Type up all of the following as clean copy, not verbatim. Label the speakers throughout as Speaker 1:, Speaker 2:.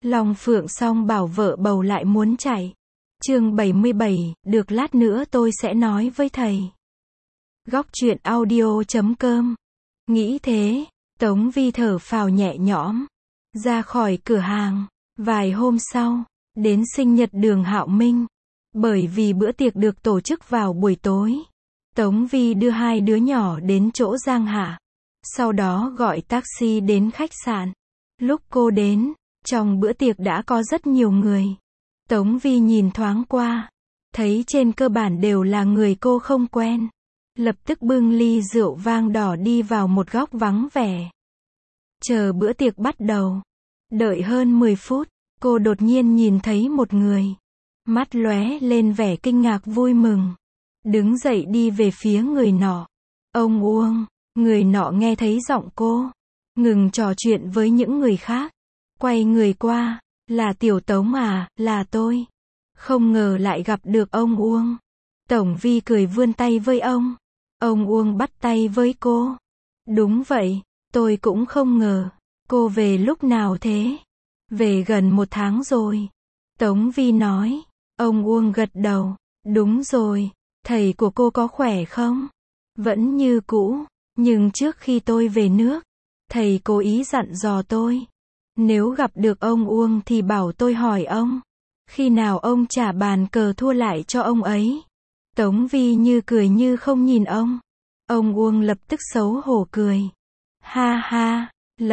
Speaker 1: Long Phượng Song bảo vợ bầu lại muốn chạy. Chương 77, được lát nữa tôi sẽ nói với thầy. Góc truyện audio.com. Nghĩ thế, Tống Vi thở phào nhẹ nhõm, ra khỏi cửa hàng. Vài hôm sau, đến sinh nhật Đường Hạo Minh. Bởi vì bữa tiệc được tổ chức vào buổi tối, Tống Vi đưa hai đứa nhỏ đến chỗ Giang Hạ. Sau đó gọi taxi đến khách sạn. Lúc cô đến, trong bữa tiệc đã có rất nhiều người. Tống Vi nhìn thoáng qua, thấy trên cơ bản đều là người cô không quen. Lập tức bưng ly rượu vang đỏ đi vào một góc vắng vẻ. Chờ bữa tiệc bắt đầu. Đợi hơn 10 phút, cô đột nhiên nhìn thấy một người. Mắt lóe lên vẻ kinh ngạc vui mừng. Đứng dậy đi về phía người nọ. Ông Uông. Người nọ nghe thấy giọng cô, ngừng trò chuyện với những người khác. Quay người qua, là Tiểu Tống à, là tôi. Không ngờ lại gặp được ông Uông. Tổng Vi cười vươn tay với ông. Ông Uông bắt tay với cô. Đúng vậy, tôi cũng không ngờ. Cô về lúc nào thế? Về gần 1 tháng rồi. Tống Vi nói. Ông Uông gật đầu. Đúng rồi, thầy của cô có khỏe không? Vẫn như cũ. Nhưng trước khi tôi về nước, thầy cố ý dặn dò tôi. Nếu gặp được ông Uông thì bảo tôi hỏi ông. Khi nào ông trả bàn cờ thua lại cho ông ấy. Tống Vi như cười như không nhìn ông. Ông Uông lập tức xấu hổ cười. Ha ha,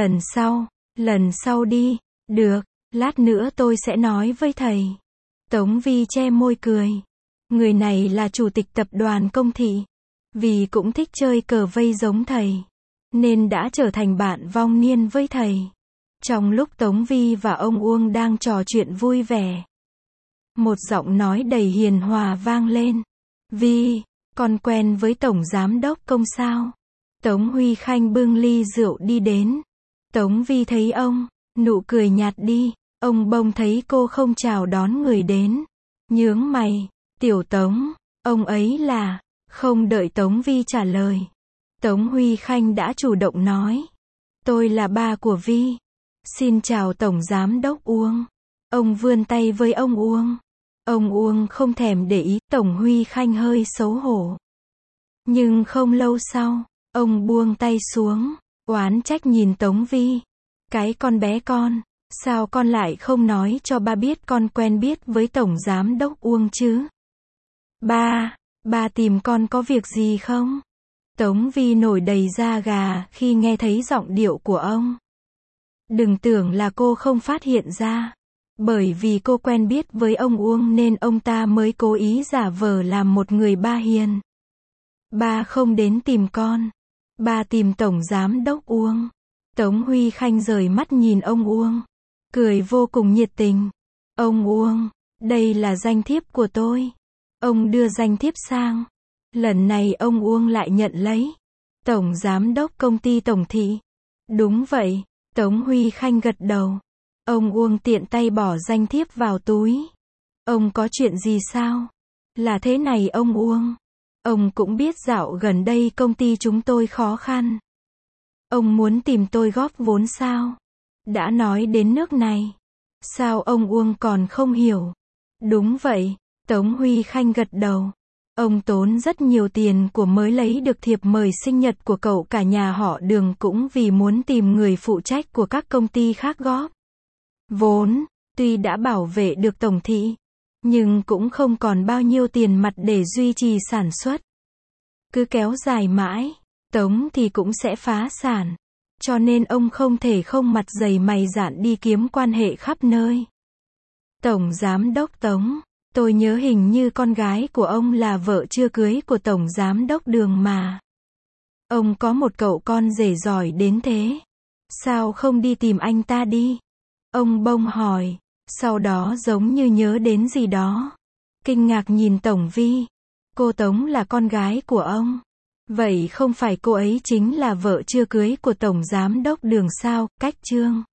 Speaker 1: lần sau đi. Được, lát nữa tôi sẽ nói với thầy. Tống Vi che môi cười. Người này là chủ tịch tập đoàn Công Thị. Vì cũng thích chơi cờ vây giống thầy, nên đã trở thành bạn vong niên với thầy. Trong lúc Tống Vi và ông Uông đang trò chuyện vui vẻ, một giọng nói đầy hiền hòa vang lên. Vi, con quen với Tổng Giám đốc Công sao? Tống Huy Khanh bưng ly rượu đi đến. Tống Vi thấy ông, nụ cười nhạt đi. Ông bỗng thấy cô không chào đón người đến. Nhướng mày, Tiểu Tống, ông ấy là... Không đợi Tống Vi trả lời, Tống Huy Khanh đã chủ động nói. Tôi là ba của Vi. Xin chào Tổng Giám đốc Uông. Ông vươn tay với ông Uông. Ông Uông không thèm để ý. Tổng Huy Khanh hơi xấu hổ. Nhưng không lâu sau, ông buông tay xuống, oán trách nhìn Tống Vi. Cái con bé con, sao con lại không nói cho ba biết con quen biết với Tổng Giám đốc Uông chứ? Ba tìm con có việc gì không? Tống Vi nổi đầy da gà khi nghe thấy giọng điệu của ông. Đừng tưởng là cô không phát hiện ra. Bởi vì cô quen biết với ông Uông nên ông ta mới cố ý giả vờ làm một người ba hiền. Ba không đến tìm con. Ba tìm Tổng Giám đốc Uông. Tống Huy Khanh rời mắt nhìn ông Uông. Cười vô cùng nhiệt tình. Ông Uông, đây là danh thiếp của tôi. Ông đưa danh thiếp sang. Lần này ông Uông lại nhận lấy. Tổng Giám đốc Công ty Tổng Thị. Đúng vậy, Tống Huy Khanh gật đầu. Ông Uông tiện tay bỏ danh thiếp vào túi. Ông có chuyện gì sao? Là thế này ông Uông. Ông cũng biết dạo gần đây công ty chúng tôi khó khăn. Ông muốn tìm tôi góp vốn sao? Đã nói đến nước này. Sao ông Uông còn không hiểu? Đúng vậy. Tống Huy Khanh gật đầu. Ông tốn rất nhiều tiền của mới lấy được thiệp mời sinh nhật của cậu cả nhà họ Đường cũng vì muốn tìm người phụ trách của các công ty khác góp vốn. Tuy đã bảo vệ được Tổng Thị, nhưng cũng không còn bao nhiêu tiền mặt để duy trì sản xuất. Cứ kéo dài mãi, Tống thì cũng sẽ phá sản. Cho nên ông không thể không mặt dày mày dạn đi kiếm quan hệ khắp nơi. Tổng Giám đốc Tống. Tôi nhớ hình như con gái của ông là vợ chưa cưới của Tổng Giám đốc Đường mà. Ông có một cậu con rể giỏi đến thế. Sao không đi tìm anh ta đi? Ông bỗng hỏi. Sau đó giống như nhớ đến gì đó. Kinh ngạc nhìn Tổng Vi. Cô Tống là con gái của ông. Vậy không phải cô ấy chính là vợ chưa cưới của Tổng Giám đốc Đường sao? Cách Trương.